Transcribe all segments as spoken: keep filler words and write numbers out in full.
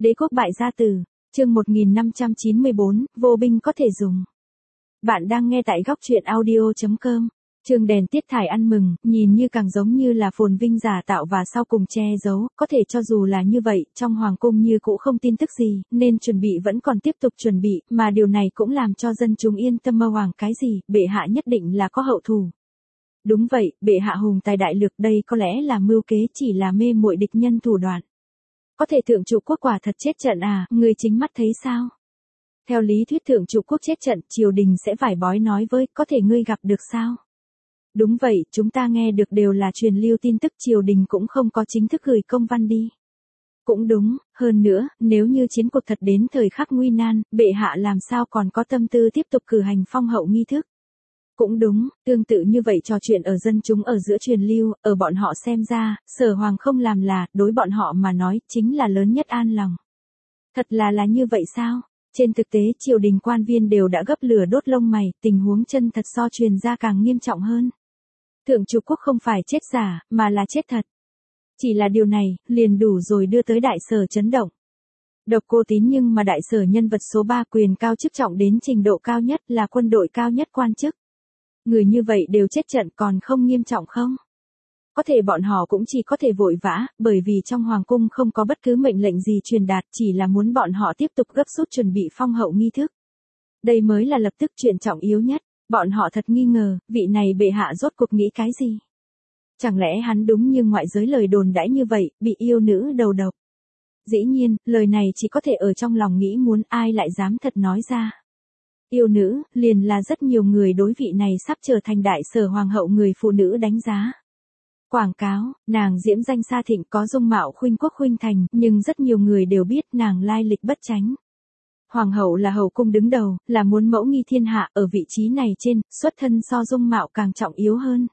Đế quốc bại gia tử, chương một nghìn năm trăm chín mươi bốn, vô binh có thể dùng. Bạn đang nghe tại góc truyện audio chấm com. Trường đèn tiết thải ăn mừng, nhìn như càng giống như là phồn vinh giả tạo và sau cùng che giấu, có thể cho dù là như vậy, trong hoàng cung như cũ không tin tức gì, nên chuẩn bị vẫn còn tiếp tục chuẩn bị, mà điều này cũng làm cho dân chúng yên tâm mơ hoàng cái gì, bệ hạ nhất định là có hậu thù. Đúng vậy, bệ hạ hùng tài đại lược, đây có lẽ là mưu kế, chỉ là mê muội địch nhân thủ đoạn. Có thể thượng trụ quốc quả thật chết trận à, người chính mắt thấy sao? Theo lý thuyết thượng trụ quốc chết trận, triều đình sẽ vải bói nói với, có thể ngươi gặp được sao? Đúng vậy, chúng ta nghe được đều là truyền lưu tin tức, triều đình cũng không có chính thức gửi công văn đi. Cũng đúng, hơn nữa, nếu như chiến cuộc thật đến thời khắc nguy nan, bệ hạ làm sao còn có tâm tư tiếp tục cử hành phong hậu nghi thức. Cũng đúng, tương tự như vậy trò chuyện ở dân chúng ở giữa truyền lưu, ở bọn họ xem ra, Sở Hoàng không làm là, đối bọn họ mà nói, chính là lớn nhất an lòng. Thật là là như vậy sao? Trên thực tế triều đình quan viên đều đã gấp lửa đốt lông mày, tình huống chân thật so truyền ra càng nghiêm trọng hơn. Thượng trụ quốc không phải chết giả, mà là chết thật. Chỉ là điều này, liền đủ rồi đưa tới đại sở chấn động. Độc Cô Tín nhưng mà đại sở nhân vật số ba, quyền cao chức trọng đến trình độ cao nhất, là quân đội cao nhất quan chức. Người như vậy đều chết trận còn không nghiêm trọng không? Có thể bọn họ cũng chỉ có thể vội vã, bởi vì trong hoàng cung không có bất cứ mệnh lệnh gì truyền đạt, chỉ là muốn bọn họ tiếp tục gấp rút chuẩn bị phong hậu nghi thức. Đây mới là lập tức chuyện trọng yếu nhất, bọn họ thật nghi ngờ, vị này bệ hạ rốt cuộc nghĩ cái gì? Chẳng lẽ hắn đúng như ngoại giới lời đồn đãi như vậy, bị yêu nữ đầu độc? Dĩ nhiên, lời này chỉ có thể ở trong lòng nghĩ muốn, ai lại dám thật nói ra. Yêu nữ, liền là rất nhiều người đối vị này sắp trở thành đại sở hoàng hậu người phụ nữ đánh giá. Quảng cáo, nàng diễm danh xa thịnh, có dung mạo khuynh quốc khuynh thành, nhưng rất nhiều người đều biết nàng lai lịch bất chánh. Hoàng hậu là hậu cung đứng đầu, là muốn mẫu nghi thiên hạ, ở vị trí này trên, xuất thân so dung mạo càng trọng yếu hơn.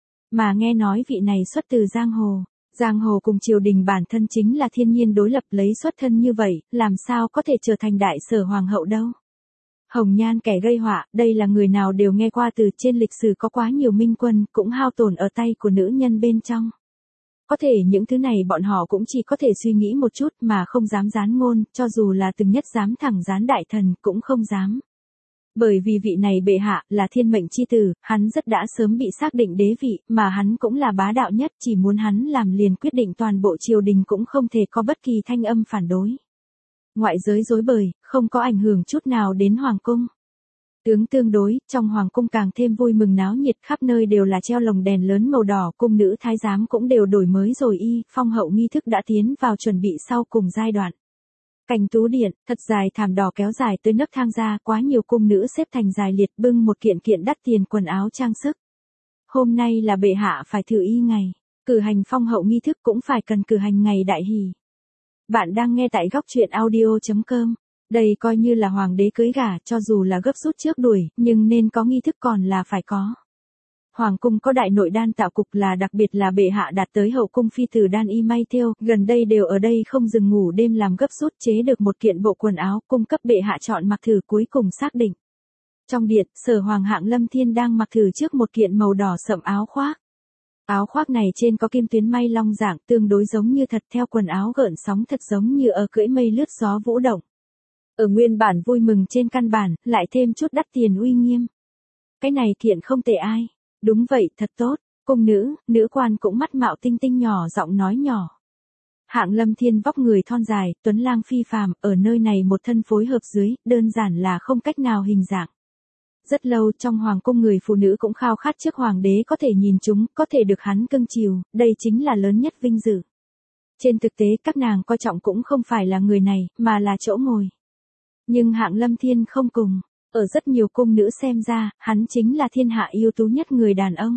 Mà nghe nói vị này xuất từ giang hồ, giang hồ cùng triều đình bản thân chính là thiên nhiên đối lập, lấy xuất thân như vậy, làm sao có thể trở thành đại sở hoàng hậu đâu. Hồng Nhan kẻ gây họa, đây là người nào đều nghe qua, từ trên lịch sử có quá nhiều minh quân, cũng hao tổn ở tay của nữ nhân bên trong. Có thể những thứ này bọn họ cũng chỉ có thể suy nghĩ một chút mà không dám gián ngôn, cho dù là từng nhất dám thẳng gián đại thần, cũng không dám. Bởi vì vị này bệ hạ, là thiên mệnh chi tử, hắn rất đã sớm bị xác định đế vị, mà hắn cũng là bá đạo nhất, chỉ muốn hắn làm liền quyết định toàn bộ triều đình cũng không thể có bất kỳ thanh âm phản đối. Ngoại giới rối bời, không có ảnh hưởng chút nào đến hoàng cung. Tướng tương đối, trong hoàng cung càng thêm vui mừng náo nhiệt, khắp nơi đều là treo lồng đèn lớn màu đỏ, cung nữ thái giám cũng đều đổi mới rồi y, phong hậu nghi thức đã tiến vào chuẩn bị sau cùng giai đoạn. Cảnh tú điện, thật dài thảm đỏ kéo dài tới nấc thang ra, quá nhiều cung nữ xếp thành dài liệt bưng một kiện kiện đắt tiền quần áo trang sức. Hôm nay là bệ hạ phải thử y ngày, cử hành phong hậu nghi thức cũng phải cần cử hành ngày đại hỷ. Bạn đang nghe tại góc truyện audio chấm com. Đây coi như là hoàng đế cưới gả, cho dù là gấp rút trước đuổi, nhưng nên có nghi thức còn là phải có. Hoàng cung có đại nội đan tạo cục, là đặc biệt là bệ hạ đạt tới hậu cung phi tử đan y may thêu, gần đây đều ở đây không dừng ngủ đêm làm gấp rút chế được một kiện bộ quần áo, cung cấp bệ hạ chọn mặc thử, cuối cùng xác định. Trong điện, Sở Hoàng Hạng Lâm Thiên đang mặc thử trước một kiện màu đỏ sậm áo khoác. Áo khoác này trên có kim tuyến may long dạng, tương đối giống như thật, theo quần áo gợn sóng thật giống như ở cưỡi mây lướt gió vũ động. Ở nguyên bản vui mừng trên căn bản, lại thêm chút đắt tiền uy nghiêm. Cái này kiện không tệ ai. Đúng vậy, thật tốt. Cung nữ, nữ quan cũng mắt mạo tinh tinh nhỏ giọng nói nhỏ. Hạng Lâm Thiên vóc người thon dài, tuấn lang phi phàm, ở nơi này một thân phối hợp dưới, đơn giản là không cách nào hình dạng. Rất lâu trong hoàng cung người phụ nữ cũng khao khát trước hoàng đế có thể nhìn chúng, có thể được hắn cưng chiều, đây chính là lớn nhất vinh dự. Trên thực tế các nàng coi trọng cũng không phải là người này, mà là chỗ ngồi. Nhưng Hạng Lâm Thiên không cùng, ở rất nhiều cung nữ xem ra, hắn chính là thiên hạ ưu tú nhất người đàn ông.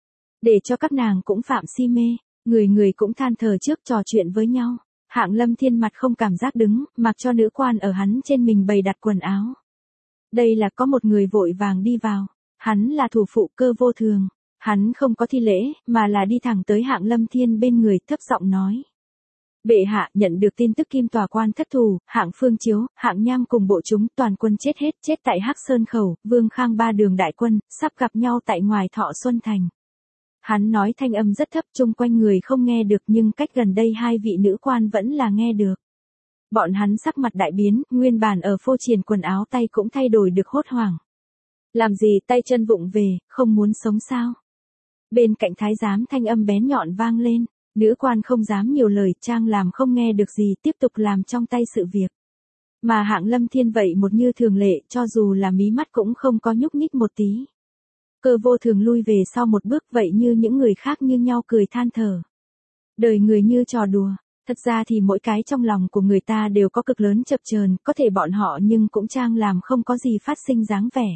Để cho các nàng cũng phạm si mê, người người cũng than thở trước trò chuyện với nhau. Hạng Lâm Thiên mặt không cảm giác đứng, mặc cho nữ quan ở hắn trên mình bày đặt quần áo. Đây là có một người vội vàng đi vào, hắn là thủ phụ Cơ Vô Thường, hắn không có thi lễ, mà là đi thẳng tới Hạng Lâm Thiên bên người, thấp giọng nói. Bệ hạ nhận được tin tức Kim Tòa Quan thất thủ, Hạng Phương Chiếu, Hạng Nham cùng bộ chúng toàn quân chết hết, chết tại Hắc Sơn Khẩu, Vương Khang ba đường đại quân, sắp gặp nhau tại ngoài Thọ Xuân Thành. Hắn nói thanh âm rất thấp, chung quanh người không nghe được, nhưng cách gần đây hai vị nữ quan vẫn là nghe được. Bọn hắn sắc mặt đại biến, nguyên bản ở phô triển quần áo tay cũng thay đổi được hốt hoảng. Làm gì tay chân vụng về, không muốn sống sao? Bên cạnh thái giám thanh âm bén nhọn vang lên, nữ quan không dám nhiều lời, trang làm không nghe được gì, tiếp tục làm trong tay sự việc. Mà Hạng Lâm Thiên vậy một như thường lệ, cho dù là mí mắt cũng không có nhúc nhích một tí. Cơ Vô Thường lui về sau một bước, vậy như những người khác như nhau cười than thở. Đời người như trò đùa, thật ra thì mỗi cái trong lòng của người ta đều có cực lớn chập chờn, có thể bọn họ nhưng cũng trang làm không có gì phát sinh dáng vẻ.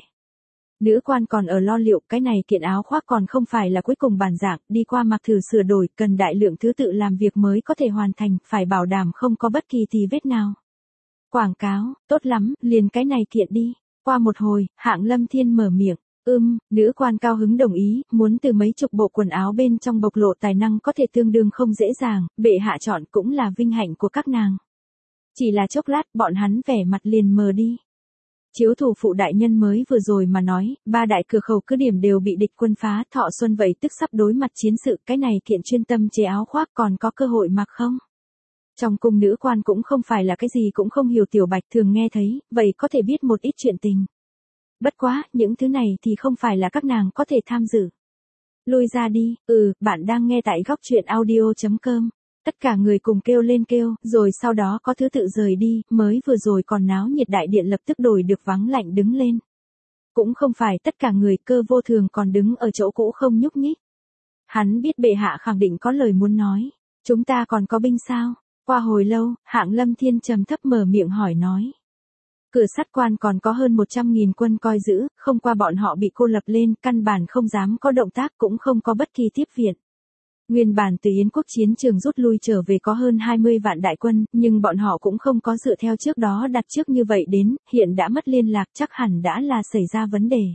Nữ quan còn ở lo liệu, cái này kiện áo khoác còn không phải là cuối cùng bản dạng, đi qua mặc thử sửa đổi, cần đại lượng thứ tự làm việc mới có thể hoàn thành, phải bảo đảm không có bất kỳ tì vết nào. Quảng cáo, tốt lắm, liền cái này kiện đi. Qua một hồi, Hạng Lâm Thiên mở miệng, ưm, nữ quan cao hứng đồng ý, muốn từ mấy chục bộ quần áo bên trong bộc lộ tài năng có thể tương đương không dễ dàng, bệ hạ chọn cũng là vinh hạnh của các nàng. Chỉ là chốc lát, bọn hắn vẻ mặt liền mờ đi. Chiếu thủ phụ đại nhân mới vừa rồi mà nói, ba đại cửa khẩu cứ điểm đều bị địch quân phá, Thọ Xuân vậy tức sắp đối mặt chiến sự, cái này kiện chuyên tâm chế áo khoác còn có cơ hội mặc không? Trong cung nữ quan cũng không phải là cái gì cũng không hiểu, Tiểu Bạch thường nghe thấy, vậy có thể biết một ít chuyện tình. Bất quá, những thứ này thì không phải là các nàng có thể tham dự. Lui ra đi, ừ, bạn đang nghe tại góc truyện audio chấm com. Tất cả người cùng kêu lên kêu, rồi sau đó có thứ tự rời đi, mới vừa rồi còn náo nhiệt đại điện lập tức đổi được vắng lạnh đứng lên. Cũng không phải tất cả người, Cơ Vô Thường còn đứng ở chỗ cũ không nhúc nhích. Hắn biết bệ hạ khẳng định có lời muốn nói. Chúng ta còn có binh sao? Qua hồi lâu, Hạng Lâm Thiên trầm thấp mở miệng hỏi nói. Cửa sắt quan còn có hơn một trăm nghìn quân coi giữ, không qua bọn họ bị cô lập lên, căn bản không dám có động tác, cũng không có bất kỳ tiếp viện. Nguyên bản từ Yến quốc chiến trường rút lui trở về có hơn hai mươi vạn đại quân, nhưng bọn họ cũng không có dựa theo trước đó đặt trước như vậy đến, hiện đã mất liên lạc, chắc hẳn đã là xảy ra vấn đề.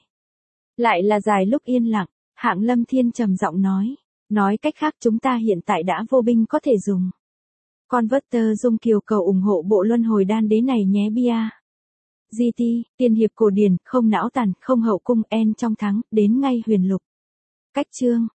Lại là dài lúc yên lặng, Hạng Lâm Thiên trầm giọng nói, nói cách khác chúng ta hiện tại đã vô binh có thể dùng. Converter Dung Kiều cầu ủng hộ bộ luân hồi đan đế này nhé bia. giê tê, tiên hiệp cổ điển, không não tàn, không hậu cung, en trong thắng, đến ngay huyền lục. Cách chương.